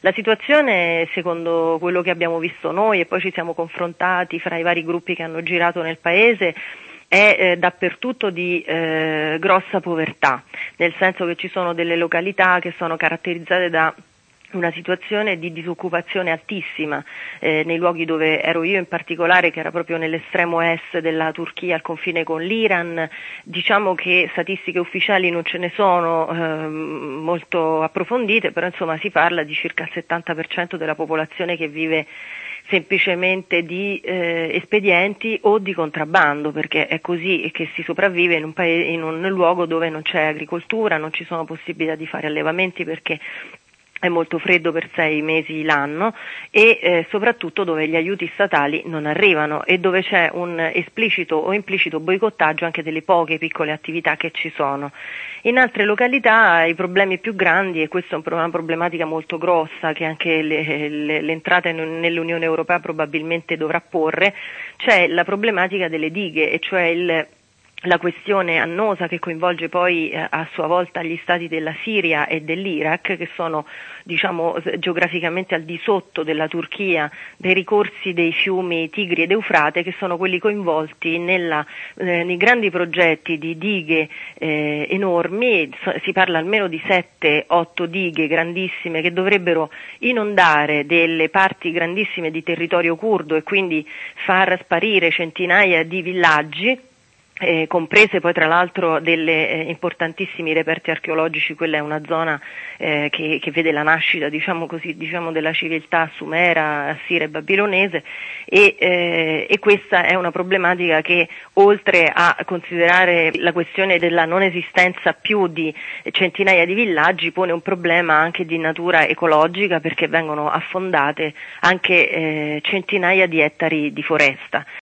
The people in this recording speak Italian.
La situazione, secondo quello che abbiamo visto noi e poi ci siamo confrontati fra i vari gruppi che hanno girato nel paese, è dappertutto di grossa povertà, nel senso che ci sono delle località che sono caratterizzate da una situazione di disoccupazione altissima, nei luoghi dove ero io in particolare, che era proprio nell'estremo est della Turchia al confine con l'Iran. Diciamo che statistiche ufficiali non ce ne sono molto approfondite, però insomma si parla di circa il 70% della popolazione che vive semplicemente di espedienti o di contrabbando, perché è così che si sopravvive in un luogo dove non c'è agricoltura, non ci sono possibilità di fare allevamenti perché è molto freddo per 6 mesi l'anno e soprattutto dove gli aiuti statali non arrivano e dove c'è un esplicito o implicito boicottaggio anche delle poche piccole attività che ci sono. In altre località i problemi più grandi, e questa è una problematica molto grossa che anche l'entrata nell'Unione Europea probabilmente dovrà porre, c'è la problematica delle dighe, e cioè la questione annosa che coinvolge poi a sua volta gli stati della Siria e dell'Iraq, che sono geograficamente al di sotto della Turchia, dei ricorsi dei fiumi Tigri ed Eufrate, che sono quelli coinvolti nei grandi progetti di dighe enormi. Si parla almeno di 7-8 dighe grandissime che dovrebbero inondare delle parti grandissime di territorio curdo e quindi far sparire centinaia di villaggi, comprese poi tra l'altro delle importantissimi reperti archeologici. Quella è una zona che vede la nascita, diciamo della civiltà sumera, assira e babilonese, e questa è una problematica che, oltre a considerare la questione della non esistenza più di centinaia di villaggi, pone un problema anche di natura ecologica, perché vengono affondate anche centinaia di ettari di foresta.